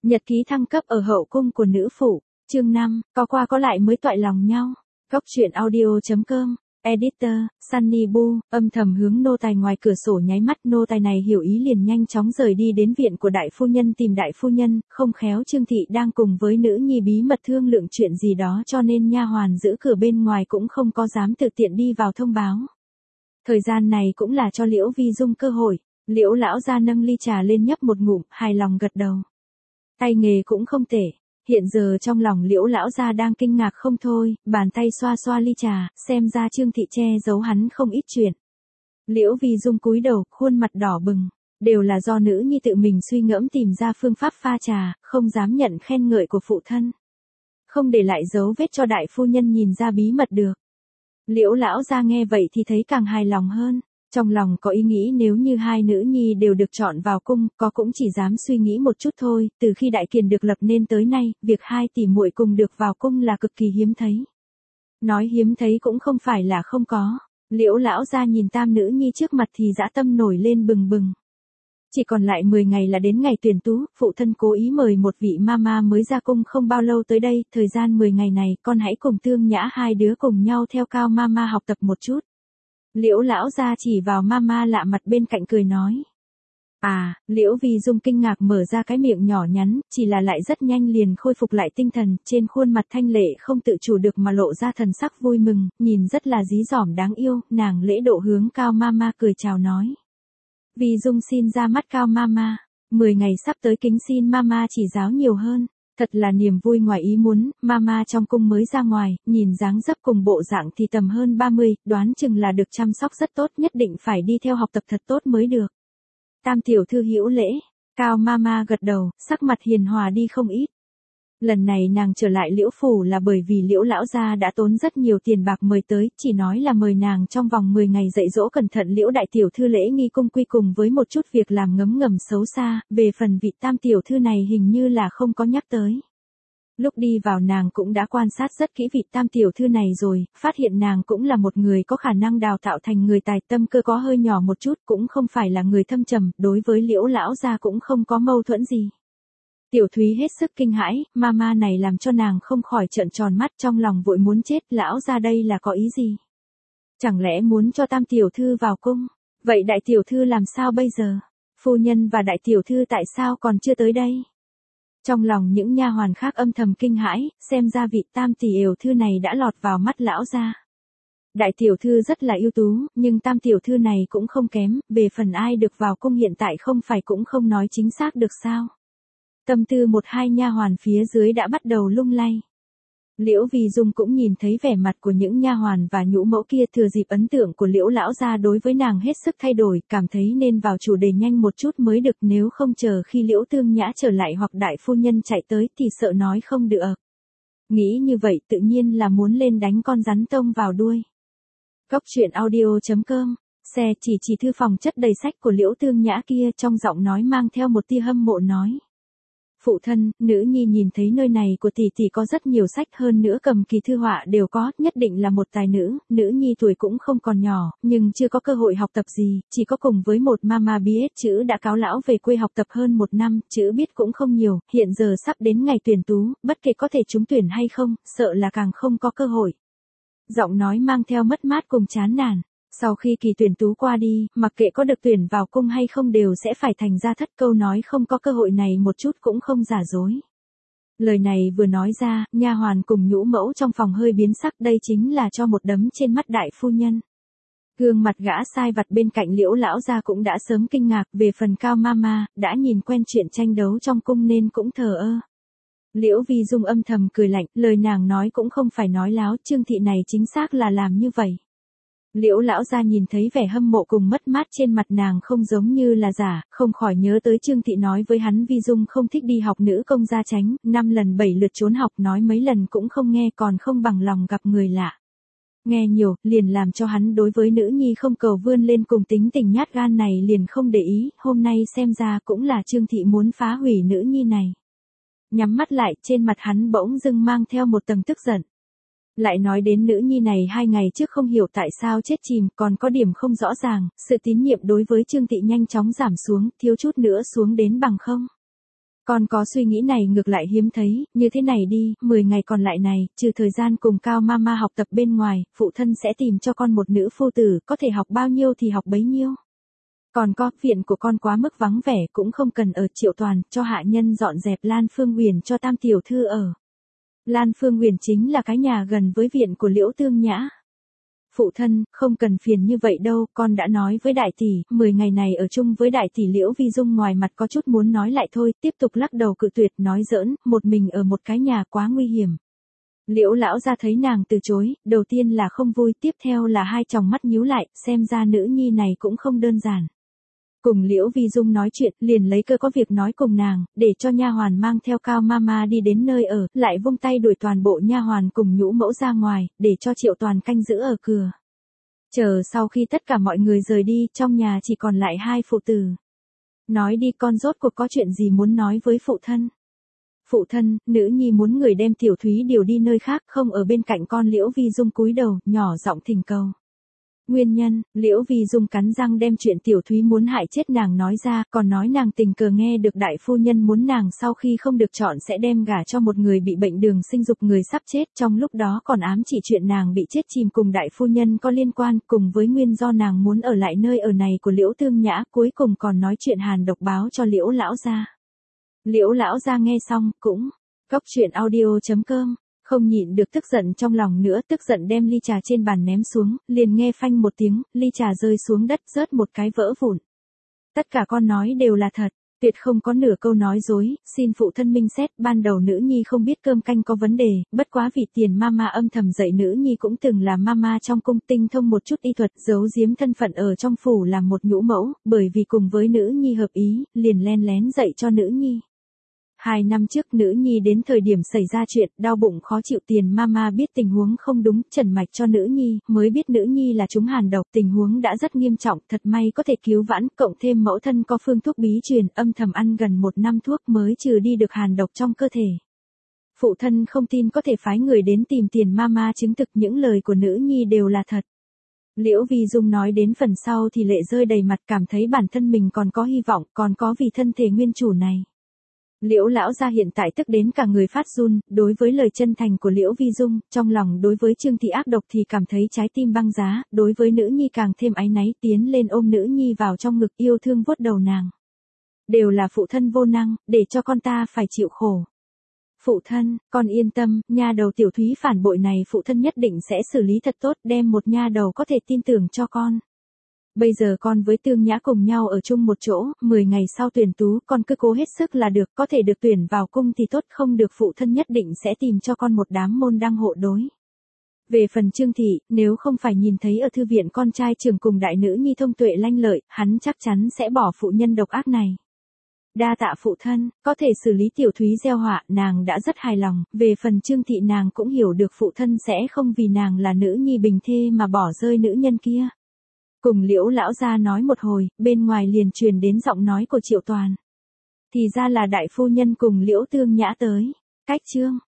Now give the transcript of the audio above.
Nhật ký thăng cấp ở hậu cung của nữ phụ, chương 5, có qua có lại mới toại lòng nhau. Góc truyện audio.com, editor, Sunny Boo, âm thầm hướng nô tài ngoài cửa sổ nháy mắt. Nô tài này hiểu ý liền nhanh chóng rời đi đến viện của đại phu nhân tìm đại phu nhân, không khéo Trương thị đang cùng với nữ nhi bí mật thương lượng chuyện gì đó, cho nên nha hoàn giữ cửa bên ngoài cũng không có dám tự tiện đi vào thông báo. Thời gian này cũng là cho Liễu Vi Dung cơ hội. Liễu lão gia nâng ly trà lên nhấp một ngụm, hài lòng gật đầu. Tay nghề cũng không tệ. Hiện giờ trong lòng Liễu lão gia đang kinh ngạc không thôi, bàn tay xoa xoa ly trà, xem ra Trương thị che giấu hắn không ít chuyện. Liễu Vi Dung cúi đầu, khuôn mặt đỏ bừng, đều là do nữ nhi tự mình suy ngẫm tìm ra phương pháp pha trà, không dám nhận khen ngợi của phụ thân. Không để lại dấu vết cho đại phu nhân nhìn ra bí mật được. Liễu lão gia nghe vậy thì thấy càng hài lòng hơn. Trong lòng có ý nghĩ nếu như hai nữ nhi đều được chọn vào cung, có cũng chỉ dám suy nghĩ một chút thôi. Từ khi Đại Kiền được lập nên tới nay, việc hai tỷ muội cùng được vào cung là cực kỳ hiếm thấy. Nói hiếm thấy cũng không phải là không có. Liễu lão gia nhìn tam nữ nhi trước mặt thì dã tâm nổi lên bừng bừng. Chỉ còn lại 10 ngày là đến ngày tuyển tú, phụ thân cố ý mời một vị mama mới ra cung không bao lâu tới đây. Thời gian 10 ngày này, con hãy cùng Tương Nhã hai đứa cùng nhau theo Cao mama học tập một chút. Liễu lão gia chỉ vào mama lạ mặt bên cạnh cười nói. Liễu Vi Dung kinh ngạc mở ra cái miệng nhỏ nhắn, chỉ là lại rất nhanh liền khôi phục lại tinh thần, trên khuôn mặt thanh lệ không tự chủ được mà lộ ra thần sắc vui mừng, nhìn rất là dí dỏm đáng yêu. Nàng lễ độ hướng Cao mama cười chào nói. Vi Dung xin ra mắt Cao mama, 10 ngày sắp tới kính xin mama chỉ giáo nhiều hơn. Thật là niềm vui ngoài ý muốn, mama trong cung mới ra ngoài, nhìn dáng dấp cùng bộ dạng thì tầm hơn 30, đoán chừng là được chăm sóc rất tốt, nhất định phải đi theo học tập thật tốt mới được. Tam tiểu thư hữu lễ, Cao mama gật đầu, sắc mặt hiền hòa đi không ít. Lần này nàng trở lại Liễu phủ là bởi vì Liễu lão gia đã tốn rất nhiều tiền bạc mời tới, chỉ nói là mời nàng trong vòng 10 ngày dạy dỗ cẩn thận Liễu đại tiểu thư lễ nghi cung quy cùng với một chút việc làm ngấm ngầm xấu xa, về phần vị tam tiểu thư này hình như là không có nhắc tới. Lúc đi vào nàng cũng đã quan sát rất kỹ vị tam tiểu thư này rồi, phát hiện nàng cũng là một người có khả năng đào tạo thành người tài, tâm cơ có hơi nhỏ một chút, cũng không phải là người thâm trầm, đối với Liễu lão gia cũng không có mâu thuẫn gì. Tiểu Thúy hết sức kinh hãi, mama này làm cho nàng không khỏi trợn tròn mắt, trong lòng vội muốn chết. Lão gia đây là có ý gì? Chẳng lẽ muốn cho tam tiểu thư vào cung? Vậy đại tiểu thư làm sao bây giờ? Phu nhân và đại tiểu thư tại sao còn chưa tới đây? Trong lòng những nha hoàn khác âm thầm kinh hãi, xem ra vị tam tiểu thư này đã lọt vào mắt lão gia. Đại tiểu thư rất là ưu tú, nhưng tam tiểu thư này cũng không kém, về phần ai được vào cung hiện tại không phải cũng không nói chính xác được sao? Tâm tư một hai nha hoàn phía dưới đã bắt đầu lung lay. Liễu Vi Dung cũng nhìn thấy vẻ mặt của những nha hoàn và nhũ mẫu kia, thừa dịp ấn tượng của Liễu lão gia đối với nàng hết sức thay đổi, cảm thấy nên vào chủ đề nhanh một chút mới được, nếu không chờ khi Liễu Tương Nhã trở lại hoặc đại phu nhân chạy tới thì sợ nói không được. Nghĩ như vậy tự nhiên là muốn lên đánh con rắn tông vào đuôi. Góc truyện audio.com, xe chỉ thư phòng chất đầy sách của Liễu Tương Nhã kia, trong giọng nói mang theo một tia hâm mộ nói. Phụ thân, nữ nhi nhìn thấy nơi này của tỷ tỷ có rất nhiều sách, hơn nữa cầm kỳ thư họa đều có, nhất định là một tài nữ. Nữ nhi tuổi cũng không còn nhỏ, nhưng chưa có cơ hội học tập gì, chỉ có cùng với một mama biết chữ đã cáo lão về quê học tập hơn 1 năm, chữ biết cũng không nhiều, hiện giờ sắp đến ngày tuyển tú, bất kể có thể trúng tuyển hay không, sợ là càng không có cơ hội. Giọng nói mang theo mất mát cùng chán nản. Sau khi kỳ tuyển tú qua đi, mặc kệ có được tuyển vào cung hay không đều sẽ phải thành ra thất, câu nói không có cơ hội này một chút cũng không giả dối. Lời này vừa nói ra, nha hoàn cùng nhũ mẫu trong phòng hơi biến sắc, đây chính là cho một đấm trên mắt đại phu nhân. Gương mặt gã sai vặt bên cạnh Liễu lão gia cũng đã sớm kinh ngạc, về phần Cao mama, đã nhìn quen chuyện tranh đấu trong cung nên cũng thờ ơ. Liễu Vi Dung âm thầm cười lạnh, lời nàng nói cũng không phải nói láo, Trương thị này chính xác là làm như vậy. Liễu lão gia nhìn thấy vẻ hâm mộ cùng mất mát trên mặt nàng không giống như là giả, không khỏi nhớ tới Trương thị nói với hắn Vi Dung không thích đi học nữ công gia chánh, 5 lần 7 lượt trốn học, nói mấy lần cũng không nghe, còn không bằng lòng gặp người lạ. Nghe nhiều, liền làm cho hắn đối với nữ nhi không cầu vươn lên cùng tính tình nhát gan này liền không để ý, hôm nay xem ra cũng là Trương thị muốn phá hủy nữ nhi này. Nhắm mắt lại, trên mặt hắn bỗng dưng mang theo một tầng tức giận. Lại nói đến nữ nhi này 2 ngày trước không hiểu tại sao chết chìm, còn có điểm không rõ ràng, sự tín nhiệm đối với Trương thị nhanh chóng giảm xuống, thiếu chút nữa xuống đến bằng không. Con có suy nghĩ này ngược lại hiếm thấy, như thế này đi, 10 ngày còn lại này, trừ thời gian cùng Cao Mama học tập bên ngoài, phụ thân sẽ tìm cho con một nữ phu tử, có thể học bao nhiêu thì học bấy nhiêu. Còn có, viện của con quá mức vắng vẻ cũng không cần ở, Triệu Toàn, cho hạ nhân dọn dẹp Lan Phương Uyển cho Tam tiểu thư ở. Lan Phương Uyển chính là cái nhà gần với viện của Liễu Tương Nhã. Phụ thân, không cần phiền như vậy đâu, con đã nói với đại tỷ, 10 ngày này ở chung với đại tỷ Liễu Vi Dung ngoài mặt có chút muốn nói lại thôi, tiếp tục lắc đầu cự tuyệt, nói giỡn, một mình ở một cái nhà quá nguy hiểm. Liễu lão gia thấy nàng từ chối, đầu tiên là không vui, tiếp theo là hai tròng mắt nhíu lại, xem ra nữ nhi này cũng không đơn giản. Cùng Liễu Vi Dung nói chuyện, liền lấy cơ có việc nói cùng nàng, để cho nha hoàn mang theo Cao Mama đi đến nơi ở, lại vung tay đuổi toàn bộ nha hoàn cùng nhũ mẫu ra ngoài, để cho Triệu Toàn canh giữ ở cửa. Chờ sau khi tất cả mọi người rời đi, trong nhà chỉ còn lại hai phụ tử. Nói đi con, rốt cuộc có chuyện gì muốn nói với phụ thân? Phụ thân, nữ nhi muốn người đem Tiểu Thúy điều đi nơi khác, không ở bên cạnh con. Liễu Vi Dung cúi đầu, nhỏ giọng thỉnh cầu. Nguyên nhân, Liễu Vi Dung cắn răng đem chuyện Tiểu Thúy muốn hại chết nàng nói ra, còn nói nàng tình cờ nghe được đại phu nhân muốn nàng sau khi không được chọn sẽ đem gả cho một người bị bệnh đường sinh dục, người sắp chết, trong lúc đó còn ám chỉ chuyện nàng bị chết chìm cùng đại phu nhân có liên quan, cùng với nguyên do nàng muốn ở lại nơi ở này của Liễu Tương Nhã, cuối cùng còn nói chuyện hàn độc báo cho Liễu lão gia. Liễu lão gia nghe xong, cũng, Goctruyện.audio.com. Không nhịn được tức giận trong lòng nữa, tức giận đem ly trà trên bàn ném xuống, liền nghe phanh một tiếng, ly trà rơi xuống đất, rớt một cái vỡ vụn. Tất cả con nói đều là thật, tuyệt không có nửa câu nói dối, xin phụ thân minh xét, ban đầu nữ nhi không biết cơm canh có vấn đề, bất quá vì tiền mama âm thầm dạy nữ nhi cũng từng là mama trong cung, tinh thông một chút y thuật, giấu giếm thân phận ở trong phủ làm một nhũ mẫu, bởi vì cùng với nữ nhi hợp ý, liền len lén dạy cho nữ nhi. 2 năm trước nữ nhi đến thời điểm xảy ra chuyện, đau bụng khó chịu, tiền mama biết tình huống không đúng, trần mạch cho nữ nhi, mới biết nữ nhi là trúng hàn độc, tình huống đã rất nghiêm trọng, thật may có thể cứu vãn, cộng thêm mẫu thân có phương thuốc bí truyền, âm thầm ăn gần 1 năm thuốc mới trừ đi được hàn độc trong cơ thể. Phụ thân không tin có thể phái người đến tìm tiền mama chứng thực những lời của nữ nhi đều là thật. Liễu Vi Dung nói đến phần sau thì lệ rơi đầy mặt, cảm thấy bản thân mình còn có hy vọng, còn có vì thân thể nguyên chủ này. Liễu lão gia hiện tại tức đến cả người phát run, đối với lời chân thành của Liễu Vi Dung, trong lòng đối với Trương Thị ác độc thì cảm thấy trái tim băng giá, đối với nữ nhi càng thêm áy náy, tiến lên ôm nữ nhi vào trong ngực, yêu thương vuốt đầu nàng. Đều là phụ thân vô năng, để cho con ta phải chịu khổ. Phụ thân, con yên tâm, nha đầu Tiểu Thúy phản bội này phụ thân nhất định sẽ xử lý thật tốt, đem một nha đầu có thể tin tưởng cho con. Bây giờ con với Tương Nhã cùng nhau ở chung một chỗ, 10 ngày sau tuyển tú, con cứ cố hết sức là được, có thể được tuyển vào cung thì tốt, không được phụ thân nhất định sẽ tìm cho con một đám môn đăng hộ đối. Về phần Trương Thị, nếu không phải nhìn thấy ở thư viện con trai trưởng cùng đại nữ nhi thông tuệ lanh lợi, hắn chắc chắn sẽ bỏ phụ nhân độc ác này. Đa tạ phụ thân, có thể xử lý Tiểu Thúy gieo họa, nàng đã rất hài lòng, về phần Trương Thị nàng cũng hiểu được phụ thân sẽ không vì nàng là nữ nhi bình thê mà bỏ rơi nữ nhân kia. Cùng Liễu lão gia nói một hồi, bên ngoài liền truyền đến giọng nói của Triệu Toàn. Thì ra là đại phu nhân cùng Liễu Tương Nhã tới. Cách chương